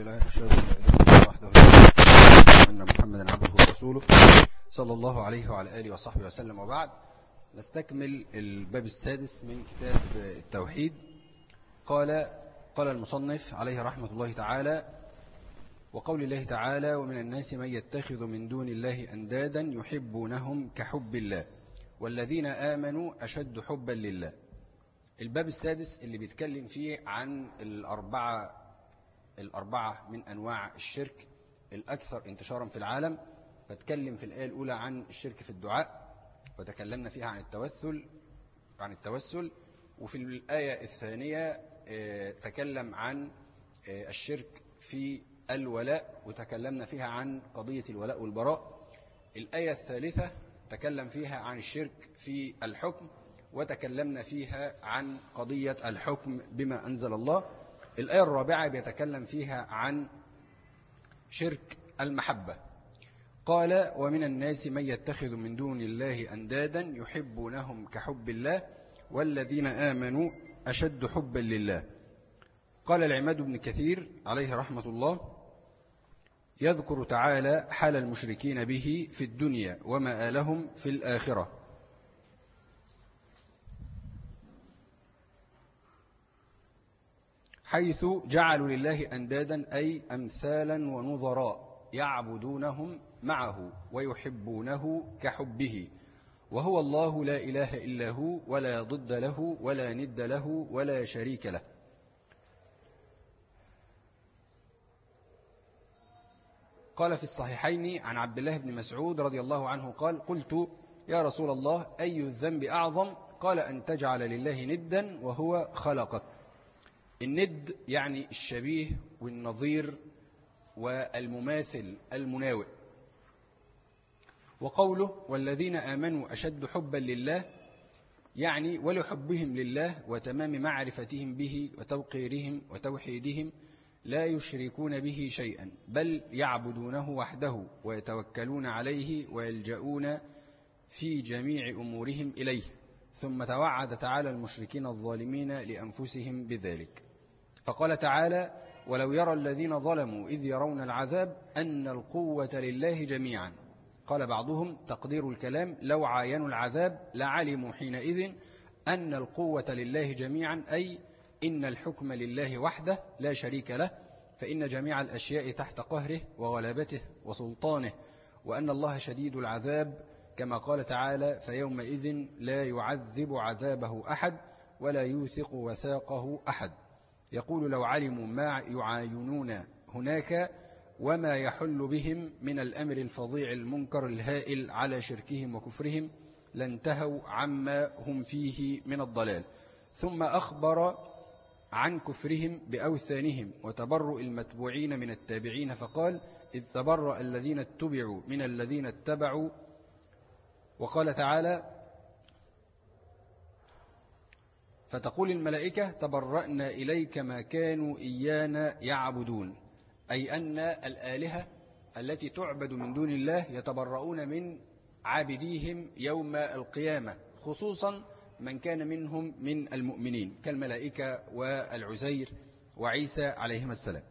لله أشهد أن لا إله إلا الله وحده لا شريك له أن محمدا عبده ورسوله صلى الله عليه وعلى آله وصحبه وسلم. وبعد، نستكمل الباب السادس من كتاب التوحيد. قال المصنف عليه رحمة الله تعالى: وقول الله تعالى: ومن الناس من يتخذ من دون الله أندادا يحبونهم كحب الله والذين آمنوا أشد حبا لله. الباب السادس اللي بيتكلم فيه عن الأربعة من أنواع الشرك الأكثر انتشارا في العالم. فتكلم في الآية الأولى عن الشرك في الدعاء، وتكلمنا فيها عن التوسل. وفي الآية الثانية تكلم عن الشرك في الولاء، وتكلمنا فيها عن قضية الولاء والبراء. الآية الثالثة تكلم فيها عن الشرك في الحكم، وتكلمنا فيها عن قضية الحكم بما أنزل الله. الآية الرابعة بيتكلم فيها عن شرك المحبة. قال: ومن الناس من يتخذ من دون الله أندادا يحبونهم كحب الله والذين آمنوا أشد حبا لله. قال العماد بن كثير عليه رحمة الله: يذكر تعالى حال المشركين به في الدنيا ومآلهم في الآخرة، حيث جعلوا لله أندادا أي أمثالا ونظراء يعبدونهم معه ويحبونه كحبه، وهو الله لا إله إلا هو ولا ضد له ولا ند له ولا شريك له. قال في الصحيحين عن عبد الله بن مسعود رضي الله عنه قال: قلت يا رسول الله أي الذنب أعظم؟ قال: أن تجعل لله ندا وهو خلقك. الند يعني الشبيه والنظير والمماثل المناوئ. وقوله: والذين آمنوا أشد حبا لله، يعني ولحبهم لله وتمام معرفتهم به وتوقيرهم وتوحيدهم لا يشركون به شيئا، بل يعبدونه وحده ويتوكلون عليه ويلجؤون في جميع أمورهم إليه. ثم توعد تعالى المشركين الظالمين لأنفسهم بذلك، فقال تعالى: ولو يرى الذين ظلموا إذ يرون العذاب أن القوة لله جميعا. قال بعضهم: تقدير الكلام لو عاينوا العذاب لعلموا حينئذ أن القوة لله جميعا، أي إن الحكم لله وحده لا شريك له، فإن جميع الأشياء تحت قهره وغلبته وسلطانه، وأن الله شديد العذاب، كما قال تعالى: فيومئذ لا يعذب عذابه أحد ولا يوثق وثاقه أحد. يقول: لو علموا ما يعاينون هناك وما يحل بهم من الأمر الفظيع المنكر الهائل على شركهم وكفرهم لانتهوا عما هم فيه من الضلال. ثم أخبر عن كفرهم بأوثانهم وتبرؤ المتبوعين من التابعين، فقال: إذ تبرأ الذين اتبعوا من الذين اتبعوا. وقال تعالى: فتقول الملائكة: تبرأنا إليك ما كانوا إيانا يعبدون، أي أن الآلهة التي تعبد من دون الله يتبرؤون من عابديهم يوم القيامة، خصوصا من كان منهم من المؤمنين كالملائكة والعزير وعيسى عليهم السلام.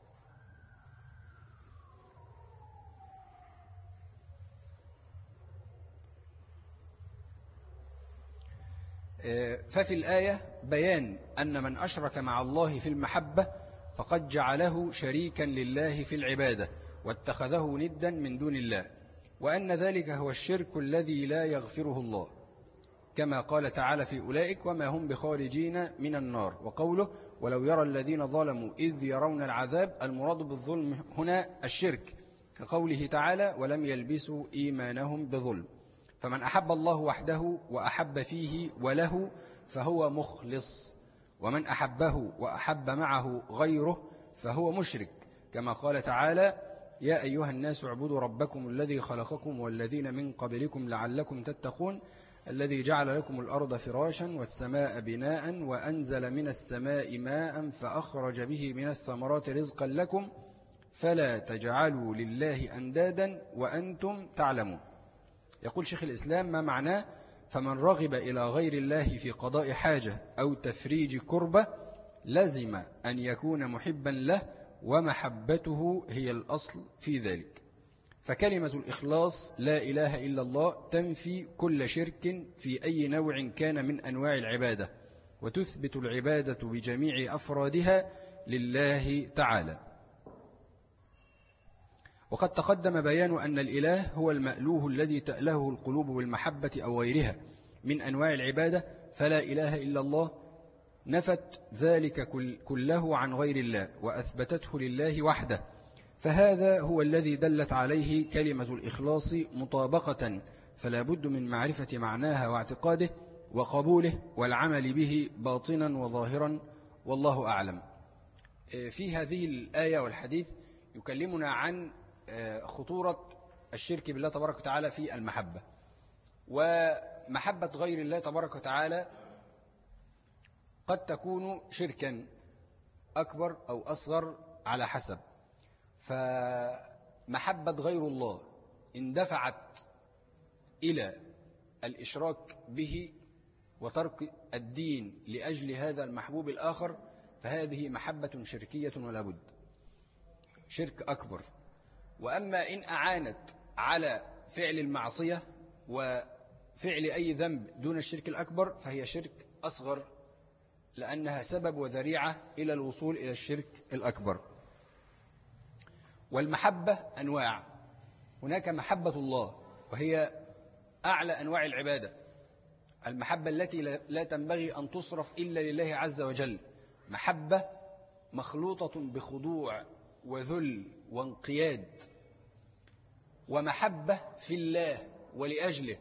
ففي الآية بيان أن من أشرك مع الله في المحبة فقد جعله شريكا لله في العبادة واتخذه ندا من دون الله، وأن ذلك هو الشرك الذي لا يغفره الله، كما قال تعالى في أولئك: وما هم بخارجين من النار. وقوله: ولو يرى الذين ظلموا إذ يرون العذاب، المراد بالظلم هنا الشرك، كقوله تعالى: ولم يلبسوا إيمانهم بظلم. فمن أحب الله وحده وأحب فيه وله فهو مخلص، ومن أحبه وأحب معه غيره فهو مشرك، كما قال تعالى: يا أيها الناس اعبدوا ربكم الذي خلقكم والذين من قبلكم لعلكم تتقون، الذي جعل لكم الأرض فراشا والسماء بناء وأنزل من السماء ماء فأخرج به من الثمرات رزقا لكم فلا تجعلوا لله أندادا وأنتم تعلمون. يقول شيخ الإسلام: ما معناه؟ فمن رغب إلى غير الله في قضاء حاجة أو تفريج كربة لزم أن يكون محبا له ومحبته هي الأصل في ذلك. فكلمة الإخلاص لا إله إلا الله تنفي كل شرك في أي نوع كان من أنواع العبادة، وتثبت العبادة بجميع أفرادها لله تعالى. وقد تقدم بيان أن الإله هو المألوه الذي تألهه القلوب بالمحبة أو غيرها من أنواع العبادة، فلا إله إلا الله نفت ذلك كله عن غير الله وأثبتته لله وحده، فهذا هو الذي دلت عليه كلمة الإخلاص مطابقة، فلا بد من معرفة معناها واعتقاده وقبوله والعمل به باطنا وظاهرا، والله أعلم. في هذه الآية والحديث يكلمنا عن خطورة الشرك بالله تبارك وتعالى في المحبة، ومحبة غير الله تبارك وتعالى قد تكون شركا أكبر أو أصغر على حسب. فمحبة غير الله إن دفعت إلى الإشراك به وترك الدين لأجل هذا المحبوب الآخر، فهذه محبة شركية ولا بد، شرك أكبر. وأما إن أعانت على فعل المعصية وفعل أي ذنب دون الشرك الأكبر فهي شرك أصغر، لأنها سبب وذريعة إلى الوصول إلى الشرك الأكبر. والمحبة أنواع، هناك محبة الله وهي أعلى أنواع العبادة، المحبة التي لا تنبغي أن تصرف إلا لله عز وجل، محبة مخلوطة بخضوع وذل وانقياد، ومحبة في الله ولأجله،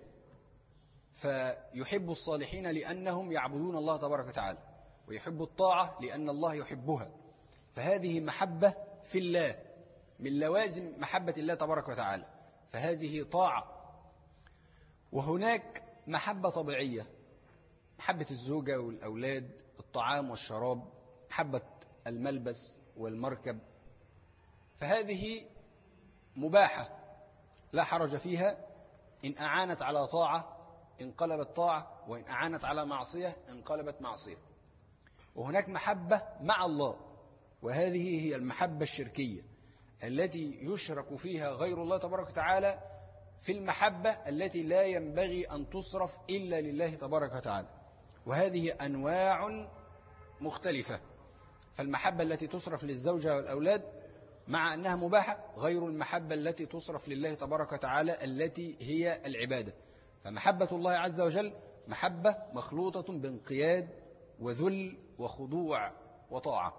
فيحب الصالحين لأنهم يعبدون الله تبارك وتعالى، ويحب الطاعة لأن الله يحبها، فهذه محبة في الله من لوازم محبة الله تبارك وتعالى، فهذه طاعة. وهناك محبة طبيعية، محبة الزوجة والأولاد، الطعام والشراب، محبة الملبس والمركب، فهذه مباحة لا حرج فيها، إن أعانت على طاعة انقلبت طاعة، وإن أعانت على معصية انقلبت معصية. وهناك محبة مع الله، وهذه هي المحبة الشركية التي يشرك فيها غير الله تبارك وتعالى في المحبة التي لا ينبغي أن تصرف إلا لله تبارك وتعالى، وهذه أنواع مختلفة. فالمحبة التي تصرف للزوجة والأولاد مع أنها مباحة غير المحبة التي تصرف لله تبارك وتعالى التي هي العبادة. فمحبة الله عز وجل محبة مخلوطة بانقياد وذل وخضوع وطاعة.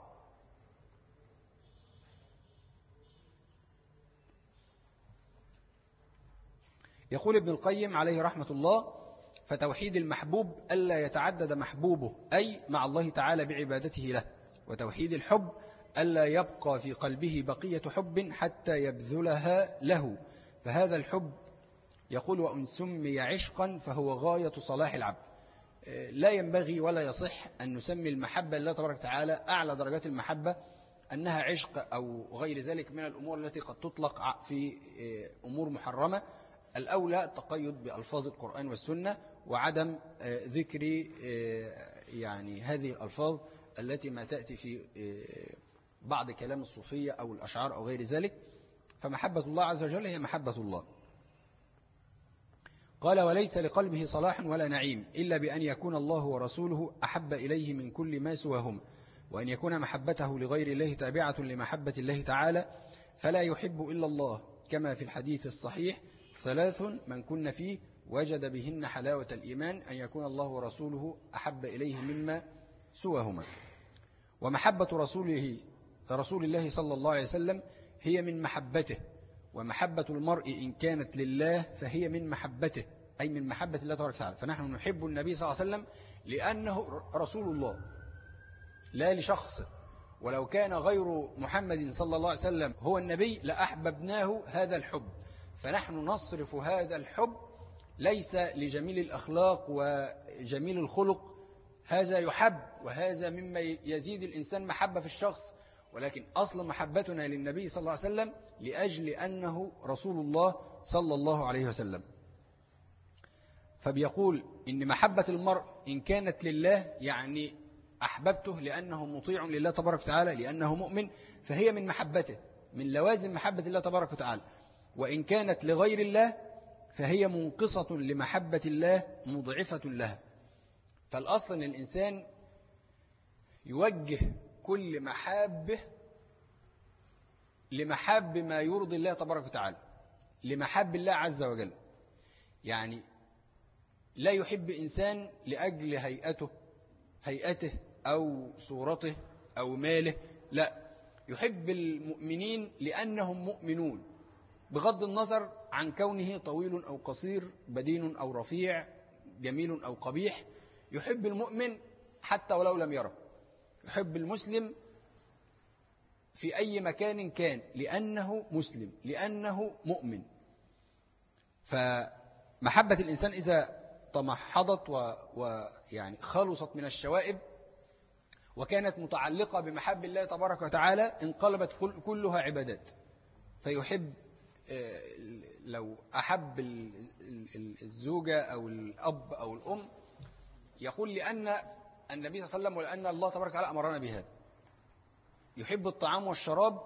يقول ابن القيم عليه رحمة الله: فتوحيد المحبوب ألا يتعدد محبوبه أي مع الله تعالى بعبادته له، وتوحيد الحب ألا يبقى في قلبه بقية حب حتى يبذلها له، فهذا الحب يقول وإن سمي عشقا فهو غاية صلاح العبد. لا ينبغي ولا يصح أن نسمي المحبة لله تبارك وتعالى أعلى درجات المحبة أنها عشق أو غير ذلك من الأمور التي قد تطلق في أمور محرمة. الأولى التقيد بألفاظ القرآن والسنة وعدم ذكر يعني هذه الألفاظ التي ما تأتي في بعض كلام الصوفية أو الأشعار أو غير ذلك. فمحبة الله عز وجل هي محبة الله. قال: وليس لقلبه صلاح ولا نعيم إلا بأن يكون الله ورسوله أحب إليه من كل ما سواهما، وأن يكون محبته لغير الله تابعة لمحبة الله تعالى، فلا يحب إلا الله، كما في الحديث الصحيح: 3 من كن فيه وجد بهن حلاوة الإيمان، أن يكون الله ورسوله أحب إليه مما سواهما. ومحبة رسول الله صلى الله عليه وسلم هي من محبته، ومحبة المرء إن كانت لله فهي من محبته، أي من محبة الله تبارك وتعالى. فنحن نحب النبي صلى الله عليه وسلم لأنه رسول الله لا لشخصه، ولو كان غير محمد صلى الله عليه وسلم هو النبي لأحببناه هذا الحب. فنحن نصرف هذا الحب ليس لجميل الأخلاق وجميل الخلق، هذا يحب وهذا مما يزيد الإنسان محبة في الشخص، ولكن أصل محبتنا للنبي صلى الله عليه وسلم لأجل أنه رسول الله صلى الله عليه وسلم. فبيقول إن محبة المرء إن كانت لله يعني أحببته لأنه مطيع لله تبارك وتعالى، لأنه مؤمن، فهي من محبته، من لوازم محبة الله تبارك وتعالى. وإن كانت لغير الله فهي منقصة لمحبة الله، مضعفة لها. فالأصل أن الإنسان يوجه كل محابه لمحاب ما يرضي الله تبارك وتعالى، لمحاب الله عز وجل. يعني لا يحب إنسان لأجل هيئته أو صورته أو ماله، لا، يحب المؤمنين لأنهم مؤمنون، بغض النظر عن كونه طويل أو قصير، بدين أو رفيع، جميل أو قبيح. يحب المؤمن حتى ولو لم يره، يحب المسلم في أي مكان كان، لأنه مسلم، لأنه مؤمن. فمحبة الإنسان إذا تمحضت ويعني خلصت من الشوائب وكانت متعلقة بمحب الله تبارك وتعالى، انقلبت كلها عبادات. فيحب، لو أحب الزوجة أو الأب أو الأم، يقول لأن النبي صلى الله عليه وسلم ولأن الله تبارك وتعالى أمرنا بهذا. يحب الطعام والشراب،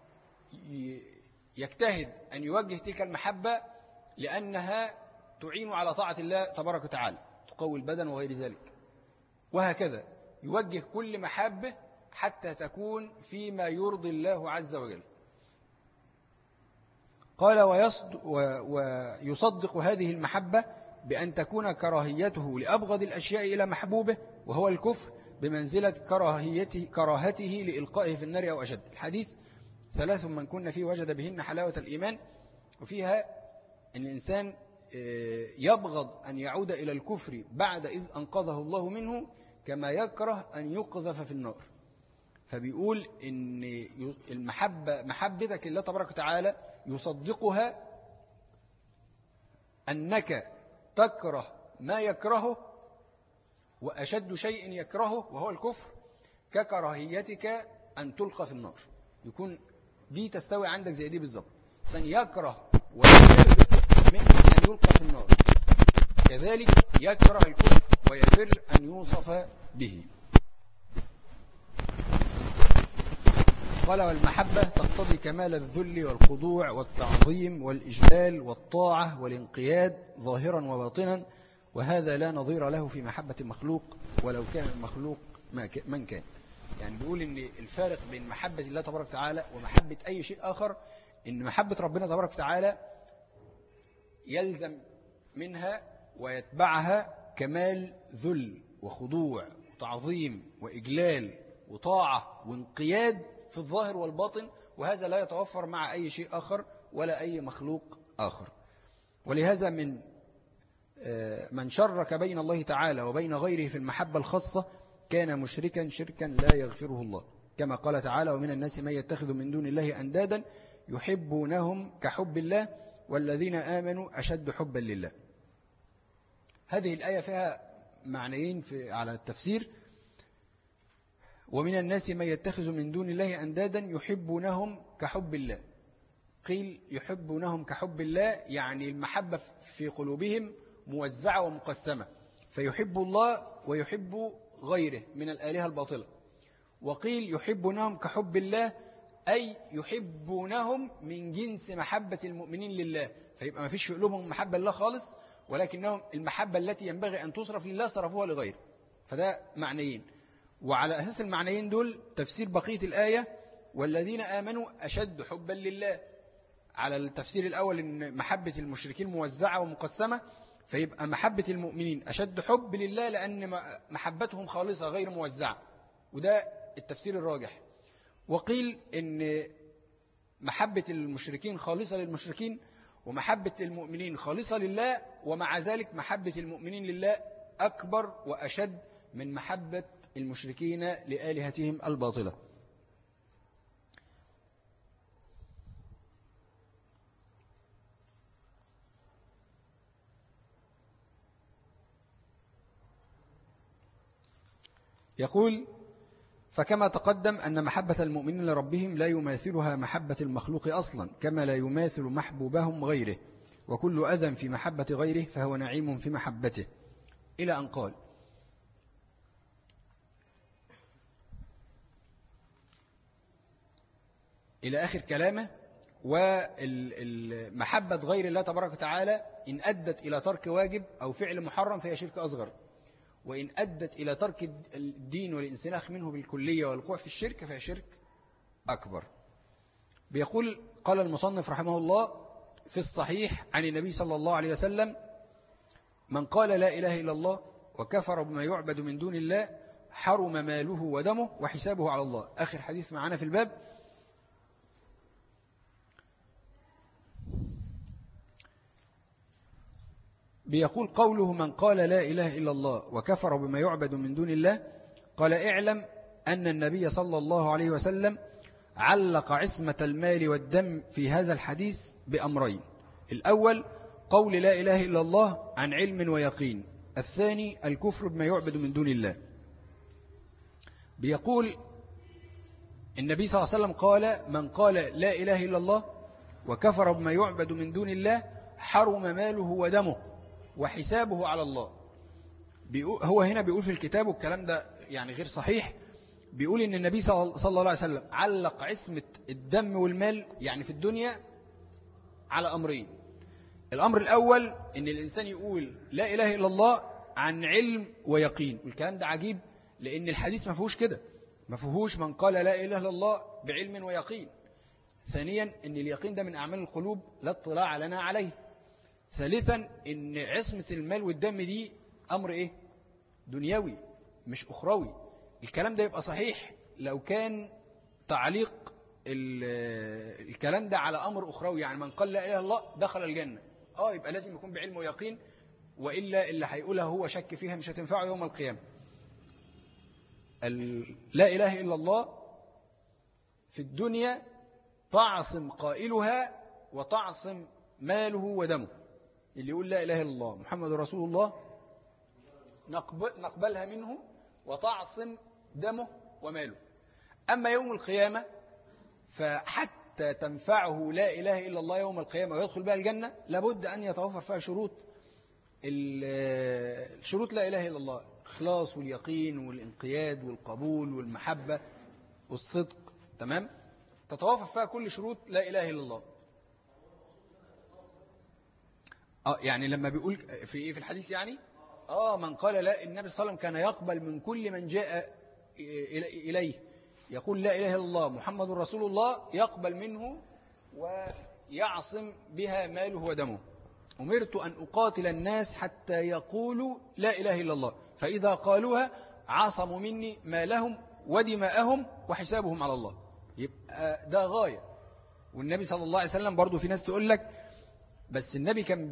يجتهد أن يوجه تلك المحبة لأنها تعين على طاعة الله تبارك وتعالى، تقوي البدن وغير ذلك. وهكذا يوجه كل محبة حتى تكون فيما يرضي الله عز وجل. قال ويصدق هذه المحبة بأن تكون كراهيته لأبغض الأشياء إلى محبوبه وهو الكفر بمنزلة كراهته لإلقائه في النار أو أشد. الحديث 3 من كن فيه وجد بهن حلاوة الإيمان، وفيها أن الإنسان يبغض أن يعود إلى الكفر بعد إذ أنقذه الله منه، كما يكره أن يقذف في النار. فبيقول إن محبتك لله تبارك وتعالى يصدقها أنك تكره ما يكرهه، وأشد شيء يكرهه وهو الكفر، ككراهيتك أن تلقى في النار. يكون دي تستوي عندك زي دي بالضبط. يكره ويفر من أن يلقى في النار، كذلك يكره الكفر ويفر أن يوصف به. قال والمحبة تقتضي كمال الذل والخضوع والتعظيم والإجلال والطاعة والانقياد ظاهرا وباطنا، وهذا لا نظير له في محبة المخلوق ولو كان المخلوق من كان. يعني بيقول إن الفارق بين محبة الله تبارك وتعالى ومحبة أي شيء آخر، إن محبة ربنا تبارك وتعالى يلزم منها ويتبعها كمال ذل وخضوع وتعظيم وإجلال وطاعة وانقياد في الظاهر والباطن، وهذا لا يتوفر مع أي شيء آخر ولا أي مخلوق آخر. ولهذا من شرك بين الله تعالى وبين غيره في المحبة الخاصة كان مشركا شركا لا يغفره الله، كما قال تعالى ومن الناس من يتخذ من دون الله أندادا يحبونهم كحب الله والذين آمنوا أشد حبا لله. هذه الآية فيها معنيين على التفسير. ومن الناس من يتخذ من دون الله أندادا يحبونهم كحب الله. قيل يحبونهم كحب الله يعني المحبة في قلوبهم موزعة ومقسمة، فيحب الله ويحب غيره من الآلهة الباطلة. وقيل يحبونهم كحب الله أي يحبونهم من جنس محبة المؤمنين لله، فيبقى ما فيش في قلوبهم محبة لله خالص، ولكنهم المحبة التي ينبغي أن تصرف لله صرفوها لغيره. فده معنيين، وعلى أساس المعنيين دول تفسير بقية الآية والذين آمنوا أشد حبا لله. على التفسير الأول إن محبة المشركين موزعة ومقسمة، فيبقى محبة المؤمنين أشد حب لله لأن محبتهم خالصة غير موزعة، وده التفسير الراجح. وقيل إن محبة المشركين خالصة للمشركين ومحبة المؤمنين خالصة لله، ومع ذلك محبة المؤمنين لله أكبر وأشد من محبة المشركين لآلهتهم الباطلة. يقول فكما تقدم أن محبة المؤمنين لربهم لا يماثلها محبة المخلوق أصلا، كما لا يماثل محبوبهم غيره، وكل أذى في محبة غيره فهو نعيم في محبته، إلى أن قال إلى آخر كلامه. ومحبة غير الله تبارك وتعالى إن أدت إلى ترك واجب أو فعل محرم فهي شرك أصغر، وإن أدت إلى ترك الدين والانسلاخ منه بالكلية والوقوع في الشرك فهي شرك أكبر. بيقول قال المصنف رحمه الله في الصحيح عن النبي صلى الله عليه وسلم: من قال لا إله إلا الله وكفر بما يعبد من دون الله حرم ماله ودمه وحسابه على الله. آخر حديث معنا في الباب. بيقول قوله: من قال لا إله إلا الله وكفر بما يعبد من دون الله، قال: اعلم أن النبي صلى الله عليه وسلم علق عصمة المال والدم في هذا الحديث بأمرين: الأول قول لا إله إلا الله عن علم ويقين، الثاني الكفر بما يعبد من دون الله. بيقول النبي صلى الله عليه وسلم قال: من قال لا إله إلا الله وكفر بما يعبد من دون الله حرم ماله ودمه وحسابه على الله. هو هنا بيقول في الكتاب، والكلام ده يعني غير صحيح، بيقول إن النبي صلى الله عليه وسلم علق عصمة الدم والمال يعني في الدنيا على أمرين. الأمر الأول إن الإنسان يقول لا إله إلا الله عن علم ويقين، والكلام ده عجيب لأن الحديث ما فيهوش كده، ما فيهوش من قال لا إله إلا الله بعلم ويقين. ثانيا إن اليقين ده من أعمال القلوب لا اطلاع لنا عليه. ثالثا إن عصمة المال والدم دي أمر إيه؟ دنيوي مش أخروي. الكلام ده يبقى صحيح لو كان تعليق الكلام ده على أمر أخروي، يعني من قال لا إله إلا الله دخل الجنة، يبقى لازم يكون بعلم ويقين، وإلا اللي هيقولها هو شك فيها مش هتنفعه يوم القيامة. لا إله إلا الله في الدنيا تعصم قائلها وتعصم ماله ودمه. اللي يقول لا إله إلا الله محمد رسول الله نقبلها منه وتعصم دمه وماله. أما يوم القيامة فحتى تنفعه لا إله إلا الله يوم القيامة ويدخل بها الجنة لابد أن يتوفر فيها شروط لا إله إلا الله: الإخلاص واليقين والانقياد والقبول والمحبة والصدق. تمام؟ تتوفر فيها كل شروط لا إله إلا الله. يعني لما بيقول في الحديث يعني من قال لا، النبي صلى الله عليه وسلم كان يقبل من كل من جاء إليه يقول لا إله إلا الله محمد رسول الله، يقبل منه ويعصم بها ماله ودمه. أمرت أن أقاتل الناس حتى يقولوا لا إله إلا الله، فإذا قالوها عصموا مني مالهم ودماءهم وحسابهم على الله. يبقى ده غاية. والنبي صلى الله عليه وسلم برضو في ناس تقول لك بس النبي كان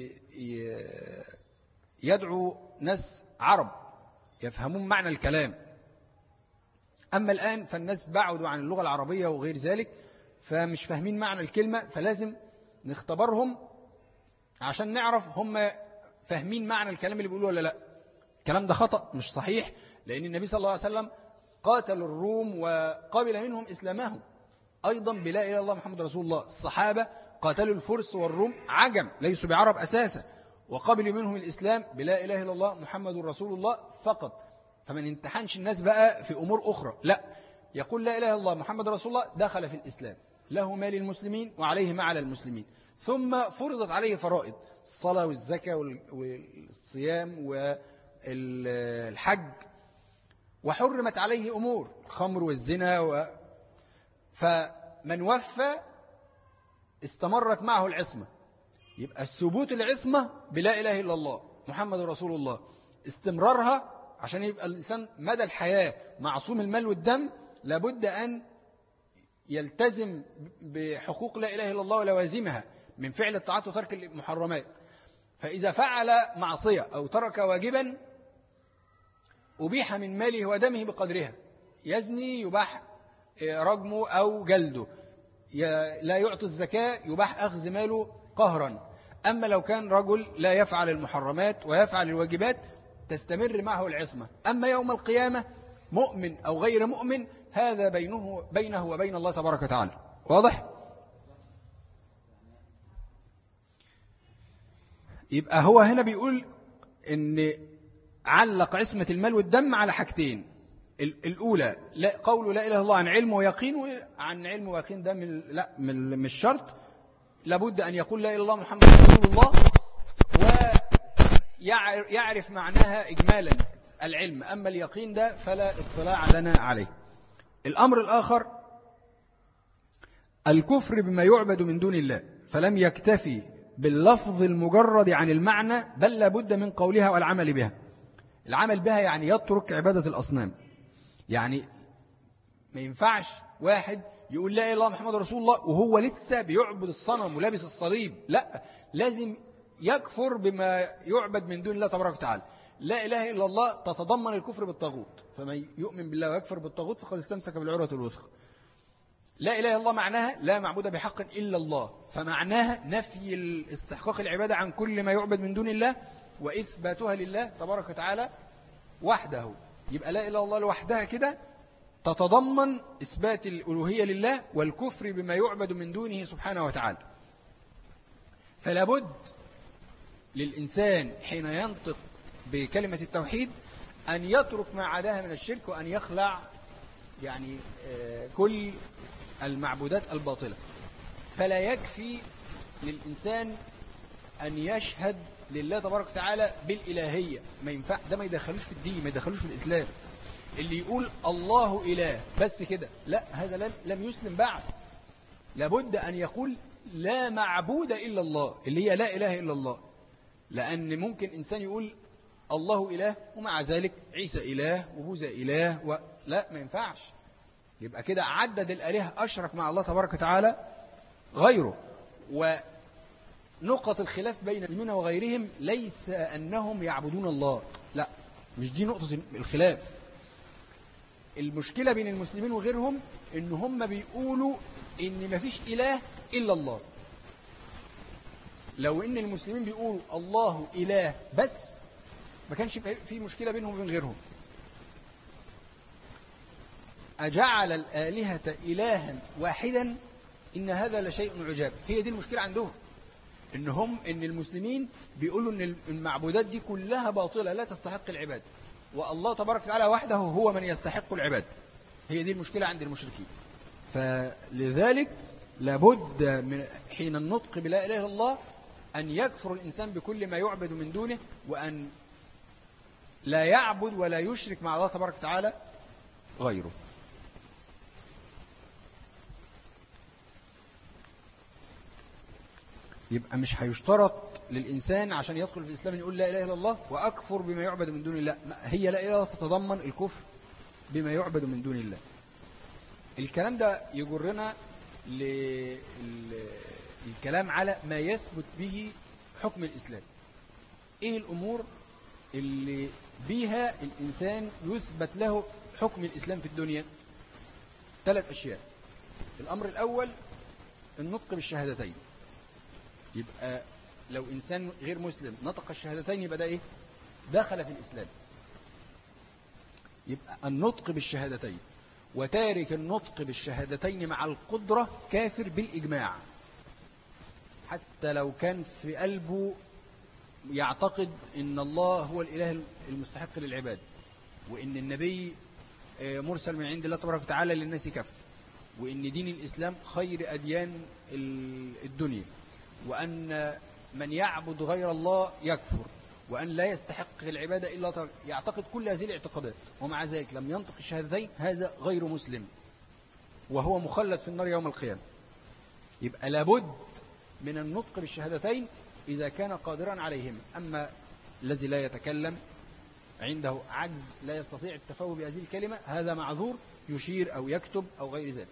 يدعو ناس عرب يفهمون معنى الكلام، أما الآن فالناس بعدوا عن اللغة العربية وغير ذلك فمش فاهمين معنى الكلمة، فلازم نختبرهم عشان نعرف هم فاهمين معنى الكلام اللي بيقولوه ولا لا. الكلام ده خطأ مش صحيح، لأن النبي صلى الله عليه وسلم قاتل الروم وقبل منهم إسلامهم أيضا بلا إله إلا الله محمد رسول الله. الصحابة قاتلوا الفرس والروم عجم ليسوا بعرب أساسا وقبلوا منهم الإسلام بلا إله إلا الله محمد رسول الله فقط. فما نمتحنش الناس بقى في أمور أخرى، لا، يقول لا إله إلا الله محمد رسول الله دخل في الإسلام، له ما للمسلمين وعليه ما على المسلمين. ثم فرضت عليه فرائض الصلاة والزكاة والصيام والحج، وحرمت عليه أمور الخمر والزنا فمن وفى استمرت معه العصمة. يبقى ثبوت العصمة بلا إله إلا الله محمد رسول الله، استمرارها عشان يبقى الإنسان مدى الحياة معصوم المال والدم لابد أن يلتزم بحقوق لا إله إلا الله ولوازمها من فعل الطاعات وترك المحرمات. فإذا فعل معصية أو ترك واجبا أبيح من ماله ودمه بقدرها، يزني يباح رجمه أو جلده، لا يعطي الزكاة يباح أخذ ماله قهرا. أما لو كان رجل لا يفعل المحرمات ويفعل الواجبات تستمر معه العصمة. أما يوم القيامة مؤمن أو غير مؤمن هذا بينه وبين الله تبارك وتعالى. واضح؟ يبقى هو هنا بيقول إن علق عصمة المال والدم على حاجتين: الأولى لا قول لا إله إلا الله عن علم ويقين، عن علم ويقين ده مش شرط، لابد أن يقول لا إله إلا الله محمد رسول الله ويعرف معناها إجمالا العلم، أما اليقين ده فلا اطلاع لنا عليه. الأمر الآخر الكفر بما يعبد من دون الله، فلم يكتفي باللفظ المجرد عن المعنى، بل لابد من قولها والعمل بها. العمل بها يعني يترك عبادة الأصنام. يعني ما ينفعش واحد يقول لا إله إلا الله محمد رسول الله وهو لسه بيعبد الصنم ولابس الصليب، لا، لازم يكفر بما يعبد من دون الله تبارك وتعالى. لا إله إلا الله تتضمن الكفر بالطاغوت، فمن يؤمن بالله ويكفر بالطاغوت فقد استمسك بالعروة الوثقى. لا إله إلا الله معناها لا معبود بحق إلا الله، فمعناها نفي الاستحقاق العبادة عن كل ما يعبد من دون الله وإثباتها لله تبارك وتعالى وحده. يبقى لا إله إلا الله لوحدها كده تتضمن إثبات الألوهية لله والكفر بما يعبد من دونه سبحانه وتعالى. فلا بد للإنسان حين ينطق بكلمة التوحيد أن يترك ما عداها من الشرك، وأن يخلع يعني كل المعبودات الباطلة. فلا يكفي للإنسان أن يشهد لله تبارك وتعالى بالإلهية، ما ينفع ده، ما يدخلوش في الدين، ما يدخلوش في الإسلام. اللي يقول الله إله بس كده، لا، هذا لم يسلم بعد. لابد أن يقول لا معبود إلا الله، اللي هي لا إله إلا الله. لأن ممكن إنسان يقول الله إله ومع ذلك عيسى إله وبوذا إله لا، ما ينفعش. يبقى كده عدد الآلهة، أشرك مع الله تبارك وتعالى غيره. ونقطة الخلاف بين المسلمين وغيرهم ليس أنهم يعبدون الله، لا، مش دي نقطة الخلاف. المشكلة بين المسلمين وغيرهم إن هم بيقولوا إن مفيش إله إلا الله. لو إن المسلمين بيقولوا الله إله بس ما كانش في مشكلة بينهم وبين غيرهم. أجعل الآلهة إلها واحدا إن هذا لشيء عجاب. هي دي المشكلة عندهم، إن المسلمين بيقولوا إن المعبودات دي كلها باطلة لا تستحق العبادة، والله تبارك وتعالى وحده هو من يستحق العبادة. هي دي المشكلة عند المشركين. فلذلك لابد من حين النطق بلا إله إلا الله أن يكفر الإنسان بكل ما يعبد من دونه، وأن لا يعبد ولا يشرك مع الله تبارك وتعالى غيره. يبقى مش هيشترط للإنسان عشان يدخل في الإسلام يقول لا إله إلا الله وأكفر بما يعبد من دون الله. هي لا إله إلا الله تتضمن الكفر بما يعبد من دون الله. الكلام ده يجرنا للكلام على ما يثبت به حكم الإسلام. إيه الأمور اللي بيها الإنسان يثبت له حكم الإسلام في الدنيا؟ 3 أشياء. الأمر الأول النطق بالشهادتين. يبقى لو إنسان غير مسلم نطق الشهادتين يبقى ده إيه؟ دخل في الإسلام. يبقى النطق بالشهادتين. وتارك النطق بالشهادتين مع القدرة كافر بالإجماع، حتى لو كان في قلبه يعتقد إن الله هو الإله المستحق للعباد، وإن النبي مرسل من عند الله تبارك وتعالى للناس كف، وإن دين الإسلام خير أديان الدنيا، وأن من يعبد غير الله يكفر، وأن لا يستحق العبادة إلا الله. يعتقد كل هذه الاعتقادات، ومع ذلك لم ينطق الشهادتين، هذا غير مسلم وهو مخلد في النار يوم القيامة. يبقى لابد من النطق بالشهادتين إذا كان قادرا عليهم. أما الذي لا يتكلم، عنده عجز، لا يستطيع التفوه بهذه الكلمة، هذا معذور، يشير أو يكتب أو غير ذلك.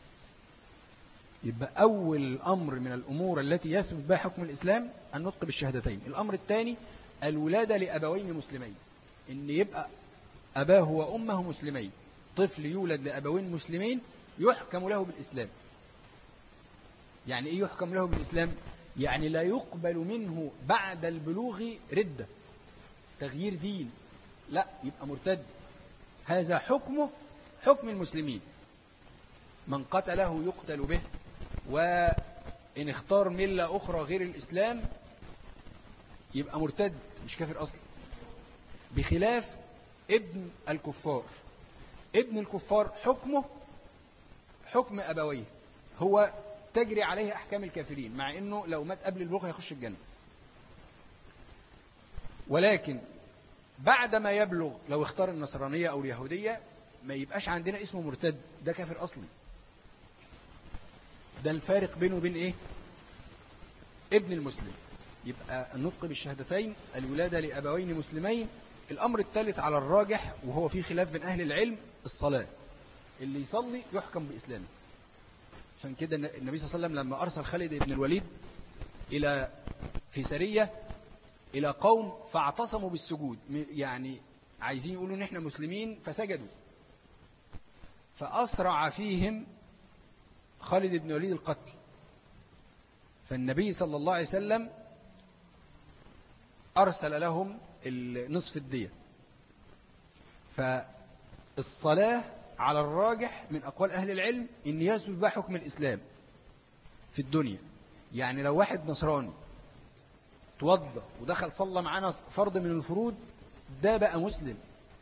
يبقى أول أمر من الأمور التي يثبت بها حكم الإسلام النطق بالشهادتين. الأمر الثاني الولادة لأبوين مسلمين، إن يبقى أباه وأمه مسلمين. طفل يولد لأبوين مسلمين يحكم له بالإسلام. يعني إيه يحكم له بالإسلام؟ يعني لا يقبل منه بعد البلوغ ردة، تغيير دين، لا، يبقى مرتد. هذا حكمه حكم المسلمين. من قتله يقتل به، وإن اختار ملة أخرى غير الإسلام يبقى مرتد، مش كافر أصلا، بخلاف ابن الكفار. ابن الكفار حكمه حكم أبويه، هو تجري عليه أحكام الكافرين، مع أنه لو مات قبل البلوغ هيخش الجنة. ولكن بعد ما يبلغ لو اختار النصرانية أو اليهودية ما يبقاش عندنا اسمه مرتد، ده كافر أصلي. ده الفارق بينه وبين إيه؟ ابن المسلم. يبقى النطق بالشهادتين، الولادة لأبوين مسلمين. الأمر الثالث على الراجح وهو في خلاف بين أهل العلم، الصلاة. اللي يصلي يحكم بإسلامه. عشان كده النبي صلى الله عليه وسلم لما أرسل خالد بن الوليد في سرية إلى قوم فاعتصموا بالسجود، يعني عايزين يقولوا إن إحنا مسلمين فسجدوا، فأسرع فيهم خالد بن الوليد القتل. فالنبي صلى الله عليه وسلم أرسل لهم نصف الدية. فالصلاة على الراجح من أقوال أهل العلم إن يثبت بها حكم الإسلام في الدنيا. يعني لو واحد نصراني توضى ودخل صلى معنا فرض من الفروض، ده بقى مسلم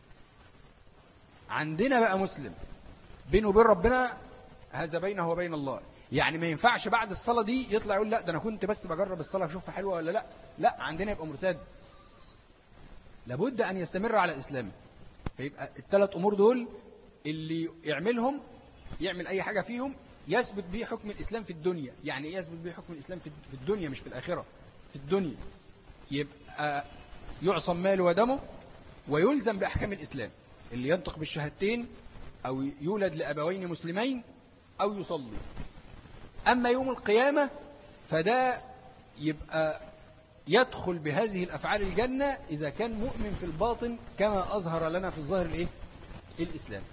عندنا، بقى مسلم بينه وبين ربنا، هذا بينه وبين الله. يعني ما ينفعش بعد الصلاة دي يطلع يقول لا ده أنا كنت بس بجرب الصلاة أشوفها حلوة ولا لا. لا، عندنا يبقى مرتد، لابد أن يستمر على إسلامه. فيبقى الثلاث أمور دول اللي يعملهم، يعمل أي حاجة فيهم يثبت به حكم الإسلام في الدنيا. يعني إيه يثبت به حكم الإسلام في الدنيا؟ مش في الآخرة، في الدنيا. يبقى يعصم ماله ودمه ويلزم بأحكام الإسلام، اللي ينطق بالشهادتين أو يولد لأبوين مسلمين أو يصلي. أما يوم القيامة فده يبقى يدخل بهذه الأفعال الجنة إذا كان مؤمن في الباطن كما أظهر لنا في الظاهر الإيه؟ الإسلام.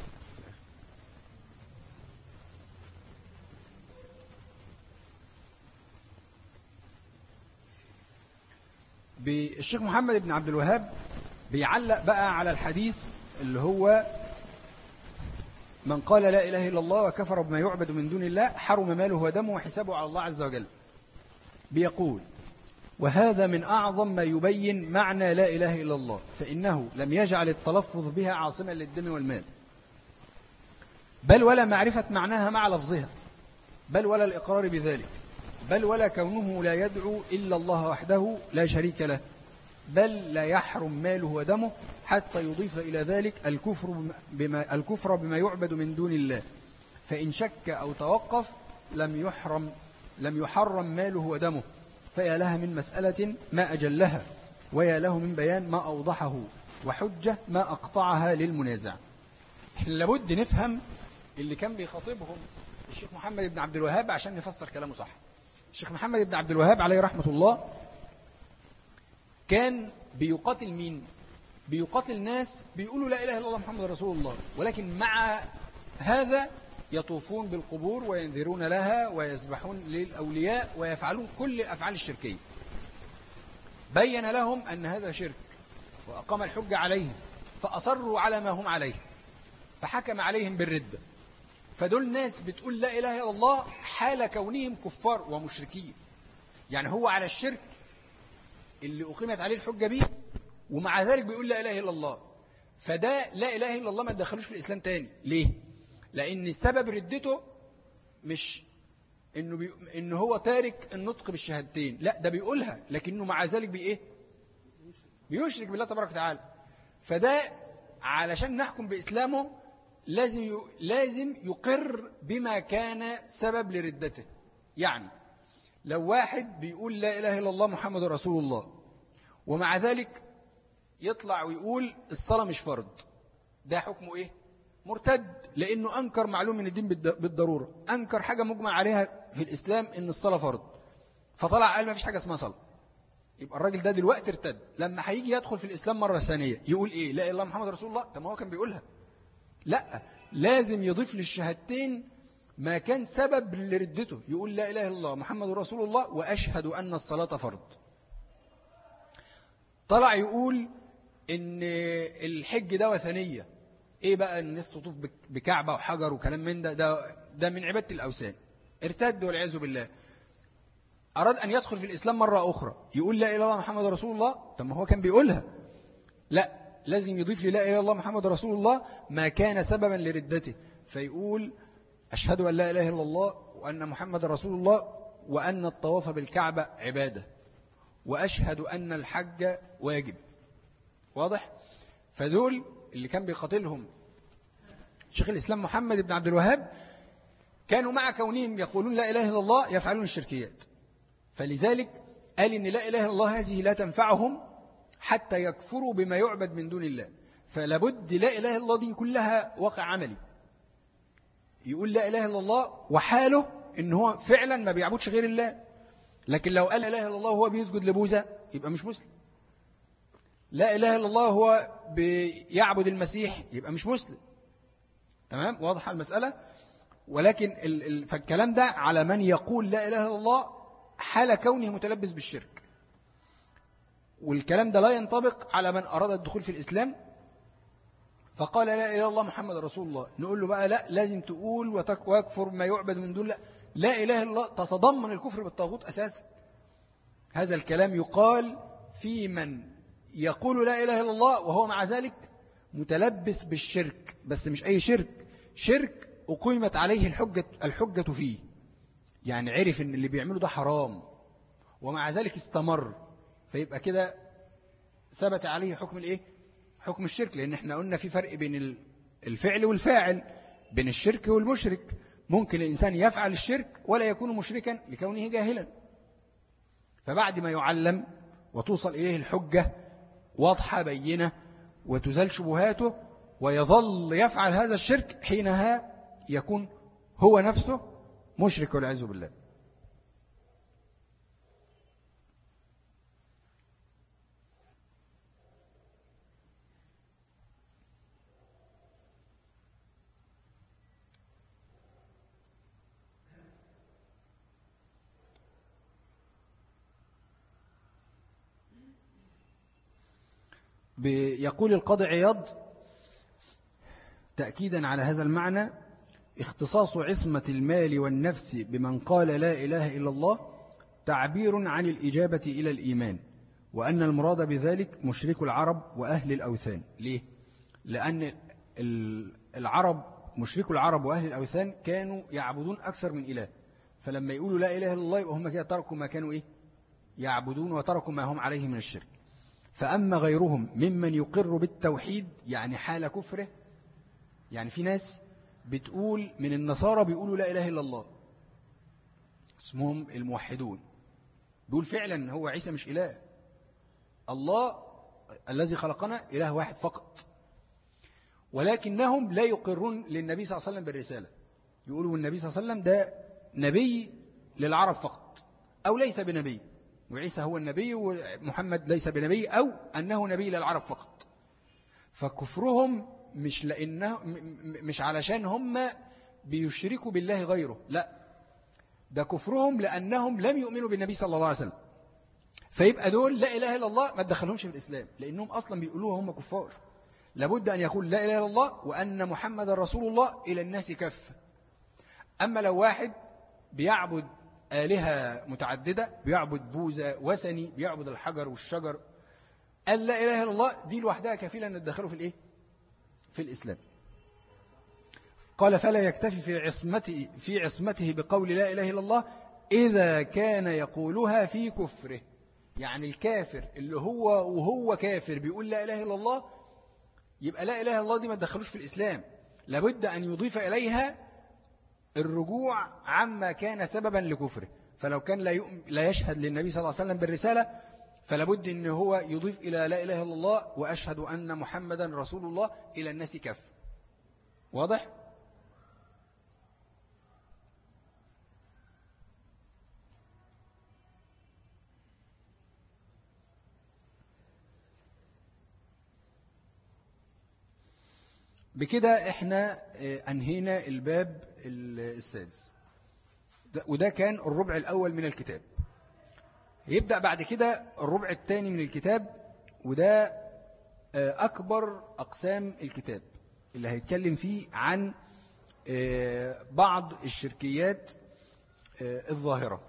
الشيخ محمد بن عبد الوهاب بيعلق بقى على الحديث اللي هو من قال لا إله إلا الله وكفر بما يعبد من دون الله حرم ماله ودمه وحسابه على الله عز وجل. بيقول: وهذا من أعظم ما يبين معنى لا إله إلا الله، فإنه لم يجعل التلفظ بها عاصما للدم والمال، بل ولا معرفة معناها مع لفظها، بل ولا الإقرار بذلك، بل ولا كونه لا يدعو إلا الله وحده لا شريك له، بل لا يحرم ماله ودمه حتى يضيف إلى ذلك الكفر بما يعبد من دون الله، فإن شك أو توقف لم يحرم ماله ودمه، فيا لها من مسألة ما أجلها، ويا له من بيان ما أوضحه، وحجة ما أقطعها للمنازع. احنا لابد نفهم اللي كان بيخاطبهم الشيخ محمد بن عبد الوهاب عشان نفسر كلامه صح. الشيخ محمد بن عبد الوهاب عليه رحمة الله كان بيقاتل مين؟ بيقاتل ناس بيقولوا لا إله إلا الله محمد رسول الله، ولكن مع هذا يطوفون بالقبور وينذرون لها ويسبحون للأولياء ويفعلون كل الأفعال الشركية. بين لهم أن هذا شرك وأقام الحجة عليهم، فأصروا على ما هم عليه، فحكم عليهم بالردة. فدول ناس بتقول لا إله إلا الله حال كونهم كفار ومشركين، يعني هو على الشرك اللي أقيمت عليه الحجة به، ومع ذلك بيقول لا إله إلا الله. فده لا إله إلا الله ما تدخلوش في الإسلام تاني. ليه؟ لأن سبب ردته مش إنه هو تارك النطق بالشهادتين، لا ده بيقولها لكنه مع ذلك بيشرك بالله تبارك وتعالى. فده علشان نحكم بإسلامه لازم يقر بما كان سبب لردته. يعني لو واحد بيقول لا إله إلا الله محمد رسول الله ومع ذلك يطلع ويقول الصلاة مش فرض، ده حكمه إيه؟ مرتد، لأنه أنكر معلوم من الدين بالضرورة، أنكر حاجة مجمع عليها في الإسلام إن الصلاة فرض، فطلع قال ما فيش حاجة اسمها صلاة. يبقى الراجل ده دلوقتي ارتد. لما هيجي يدخل في الإسلام مرة ثانية يقول إيه؟ لا إله إلا الله محمد رسول الله. طب ما هو كان بيقولها. لا، لازم يضيف للشهادتين ما كان سبب لردته، يقول لا إله إلا الله محمد رسول الله وأشهد أن الصلاة فرض. طلع يقول إن الحج ده وثنية، إيه بقى الناس تطوف بكعبة وحجر وكلام من ده من عبادة الأوثان، ارتد والعياذ بالله. أراد أن يدخل في الإسلام مرة أخرى يقول لا إله إلا الله محمد رسول الله. طب ما هو كان بيقولها. لا، لازم يضيف للا إله إلا الله محمد رسول الله ما كان سببا لردته، فيقول أشهد أن لا إله إلا الله وأن محمد رسول الله وأن الطواف بالكعبة عبادة وأشهد أن الحج واجب. واضح؟ فدول اللي كان بيقاتلهم شيخ الإسلام محمد بن عبد الوهاب كانوا مع كونهم يقولون لا إله إلا الله يفعلون الشركيات، فلذلك قال إن لا إله إلا الله هذه لا تنفعهم حتى يكفروا بما يعبد من دون الله. فلابد لا إله إلا الله دي كلها واقع عملي، يقول لا إله إلا الله وحاله إن هو فعلا ما بيعبدش غير الله. لكن لو قال لا إله إلا الله وهو بيسجد لبوذا يبقى مش مسلم. لا إله إلا الله هو بيعبد المسيح يبقى مش مسلم. تمام؟ واضحة المسألة. ولكن فالكلام ده على من يقول لا إله إلا الله حال كونه متلبس بالشرك، والكلام ده لا ينطبق على من أراد الدخول في الإسلام فقال لا إله إلا الله محمد رسول الله. نقول له بقى لا، لازم تقول ويكفر ما يعبد من دون لا إله إلا الله تتضمن الكفر بالطاغوت أساسا. هذا الكلام يقال في من يقول لا إله إلا الله وهو مع ذلك متلبس بالشرك، بس مش أي شرك، شرك أقيمت عليه الحجة فيه، يعني عرف إن اللي بيعمله ده حرام ومع ذلك استمر، فيبقى كده ثبت عليه حكم الإيه؟ حكم الشرك. لأن احنا قلنا في فرق بين الفعل والفاعل، بين الشرك والمشرك. ممكن الإنسان يفعل الشرك ولا يكون مشركا لكونه جاهلا، فبعد ما يعلم وتوصل إليه الحجة واضحة بينة وتزال شبهاته ويظل يفعل هذا الشرك، حينها يكون هو نفسه مشرك والعياذ بالله. يقول القاضي عياض تأكيدا على هذا المعنى: اختصاص عصمة المال والنفس بمن قال لا إله إلا الله تعبير عن الإجابة إلى الإيمان، وأن المراد بذلك مشرك العرب وأهل الأوثان. ليه؟ لأن العرب مشرك العرب وأهل الأوثان كانوا يعبدون أكثر من إله، فلما يقولوا لا إله إلا الله يبقى هم كده تركوا ما كانوا يعبدون وتركوا ما هم عليه من الشرك. فأما غيرهم ممن يقر بالتوحيد يعني حال كفره، يعني في ناس بتقول من النصارى بيقولوا لا إله إلا الله اسمهم الموحدون، بيقول فعلا هو عيسى مش إله، الله الذي خلقنا إله واحد فقط، ولكنهم لا يقرون للنبي صلى الله عليه وسلم بالرسالة، يقولوا النبي صلى الله عليه وسلم ده نبي للعرب فقط أو ليس بنبي، وعيسى هو النبي ومحمد ليس بنبي، أو أنه نبي للعرب فقط. فكفرهم مش علشان هم بيشركوا بالله غيره، لا، ده كفرهم لأنهم لم يؤمنوا بالنبي صلى الله عليه وسلم. فيبقى دول لا إله إلا الله ما تدخلهمش في الإسلام، لأنهم أصلا بيقولوها هم كفار. لابد أن يقول لا إله إلا الله وأن محمد رسول الله إلى الناس كافة. أما لو واحد بيعبد آلهة متعددة، بيعبد بوذا وثني، بيعبد الحجر والشجر، قال لا إله إلا الله دي لوحدها كفيلة أن تدخله في الإسلام. قال فلا يكتفي في عصمته بقول لا إله إلا الله إذا كان يقولها في كفره. يعني الكافر اللي وهو كافر بيقول لا إله إلا الله، يبقى لا إله إلا الله دي ما تدخلوش في الإسلام، لابد أن يضيف إليها الرجوع عما كان سببا لكفره. فلو كان لا يشهد للنبي صلى الله عليه وسلم بالرسالة، فلابد أن هو يضيف إلى لا إله إلا الله وأشهد أن محمدا رسول الله إلى الناس كافة. واضح؟ بكده احنا أنهينا الباب السادس، وده كان الربع الأول من الكتاب. يبدأ بعد كده الربع الثاني من الكتاب، وده أكبر أقسام الكتاب اللي هيتكلم فيه عن بعض الشركيات الظاهرة.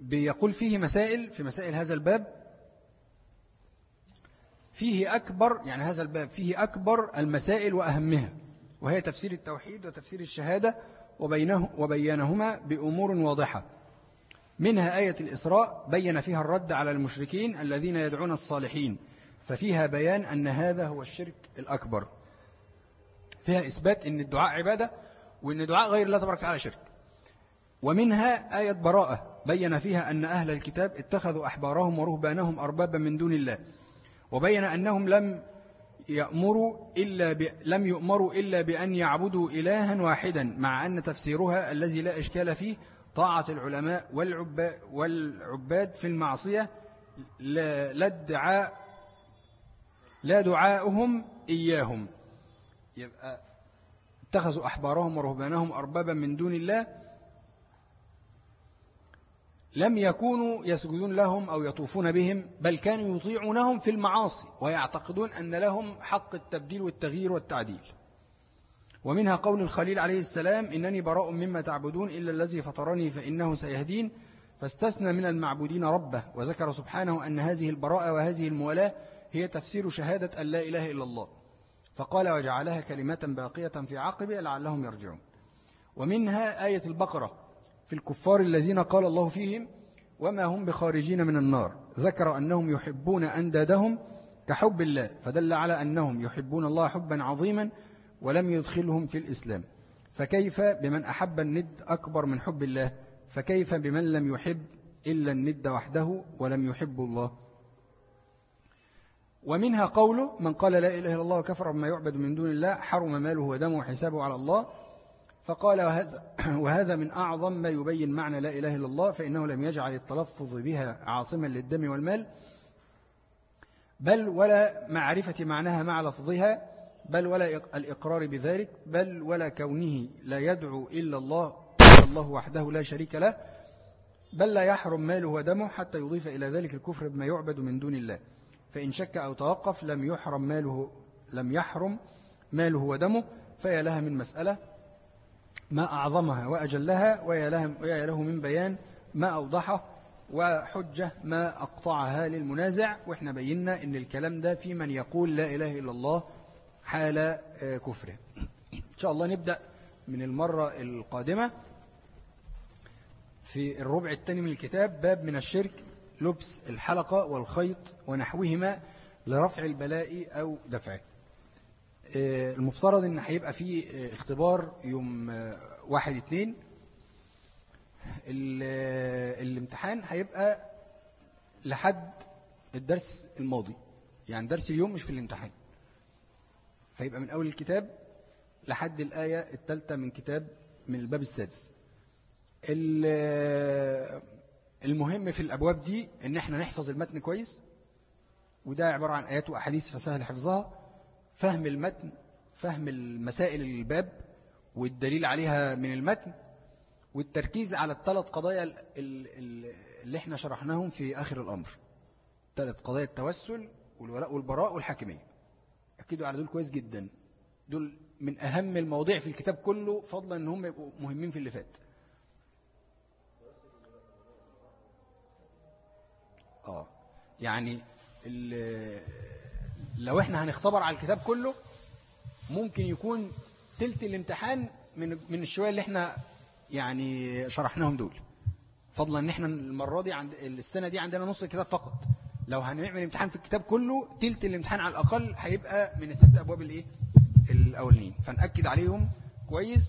بيقول فيه مسائل، في مسائل هذا الباب فيه أكبر، يعني هذا الباب فيه أكبر المسائل وأهمها، وهي تفسير التوحيد وتفسير الشهادة وبينهما بأمور واضحة. منها آية الإسراء بين فيها الرد على المشركين الذين يدعون الصالحين، ففيها بيان أن هذا هو الشرك الأكبر. فيها إثبات أن الدعاء عبادة، وأن دعاء غير الله تبارك وتعالى شرك. ومنها آية براءة بين فيها أن أهل الكتاب اتخذوا أحبارهم ورهبانهم أربابا من دون الله، وبين أنهم لم يؤمروا إلا بأن يعبدوا إلها واحدا، مع أن تفسيرها الذي لا إشكال فيه طاعة العلماء والعباد في المعصية لا دعاؤهم إياهم. يبقى اتخذوا أحبارهم ورهبانهم أربابا من دون الله، لم يكونوا يسجدون لهم أو يطوفون بهم، بل كانوا يطيعونهم في المعاصي ويعتقدون أن لهم حق التبديل والتغيير والتعديل. ومنها قول الخليل عليه السلام: إنني براء مما تعبدون إلا الذي فطرني فإنه سيهدين، فاستثنى من المعبودين ربه، وذكر سبحانه أن هذه البراءة وهذه الموالاة هي تفسير شهادة أن لا إله إلا الله، فقال: وجعلها كلمة باقية في عقبه لعلهم يرجعون. ومنها آية البقرة في الكفار الذين قال الله فيهم: وما هم بخارجين من النار، ذكر أنهم يحبون أندادهم كحب الله، فدل على أنهم يحبون الله حبا عظيما ولم يدخلهم في الإسلام. فكيف بمن أحب الند أكبر من حب الله؟ فكيف بمن لم يحب إلا الند وحده ولم يحب الله؟ ومنها قوله: من قال لا إله إلا الله وكفر بما يعبد من دون الله حرم ماله ودمه وحسابه على الله. فقال: وهذا من أعظم ما يبين معنى لا إله إلا الله، فإنه لم يجعل التلفظ بها عاصما للدم والمال، بل ولا معرفة معناها مع لفظها، بل ولا الإقرار بذلك، بل ولا كونه لا يدعو إلا الله وحده لا شريك له، بل لا يحرم ماله ودمه حتى يضيف إلى ذلك الكفر بما يعبد من دون الله. فإن شك أو توقف لم يحرم ماله ودمه. فيا لها من مسألة ما أعظمها وأجلها، ويا له من بيان ما أوضحه، وحجة ما أقطعها للمنازع. وإحنا بينا إن الكلام ده في من يقول لا إله إلا الله حال كفره. إن شاء الله نبدأ من المرة القادمة في الربع الثاني من الكتاب، باب من الشرك لبس الحلقة والخيط ونحوهما لرفع البلاء أو دفعه. المفترض إن هيبقى فيه اختبار يوم 1/2. الامتحان هيبقى لحد الدرس الماضي، يعني درس اليوم مش في الامتحان، فيبقى من أول الكتاب لحد الآية 3 من الباب السادس. المهم في الأبواب دي إن احنا نحفظ المتن كويس، وده عبارة عن آيات وأحاديث فسهل حفظها، فهم المتن، فهم المسائل الباب والدليل عليها من المتن، والتركيز على الثلاث قضايا اللي احنا شرحناهم في آخر الأمر، 3 قضايا: التوسل والولاء والبراء والحاكمية. أكيدوا على دول كويس جدا، دول من أهم المواضيع في الكتاب كله، فضلا أنهم يبقوا مهمين في اللي فات. يعني لو احنا هنختبر على الكتاب كله ممكن يكون تلت الامتحان من الشوية اللي احنا يعني شرحناهم دول، فضلا ان احنا المرة دي السنة دي عندنا نص الكتاب فقط. لو هنعمل امتحان في الكتاب كله تلت الامتحان على الأقل هيبقى من ال6 أبواب الأولين، فنأكد عليهم كويس.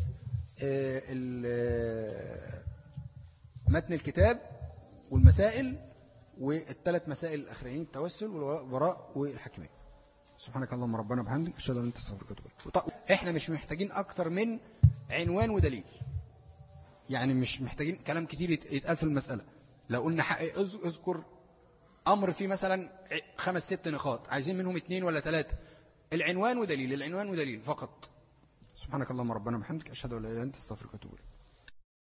متن الكتاب والمسائل والثلاث مسائل الأخرين: التوسل والبراء والحكمية. سبحانك اللهم ربنا وبحمدك أشهد أن لا إله إلا أنت أستغفرك وأتوب إليك. احنا مش محتاجين أكتر من عنوان ودليل، يعني مش محتاجين كلام كتير يتقال في المسألة. لو قلنا اذكر أمر فيه مثلا 5-6 نقاط، عايزين منهم 2 ولا 3، العنوان ودليل، العنوان ودليل فقط. سبحانك اللهم ربنا وبحمدك أشهد أن لا إله إلا أنت أستغفرك وأتوب إليك.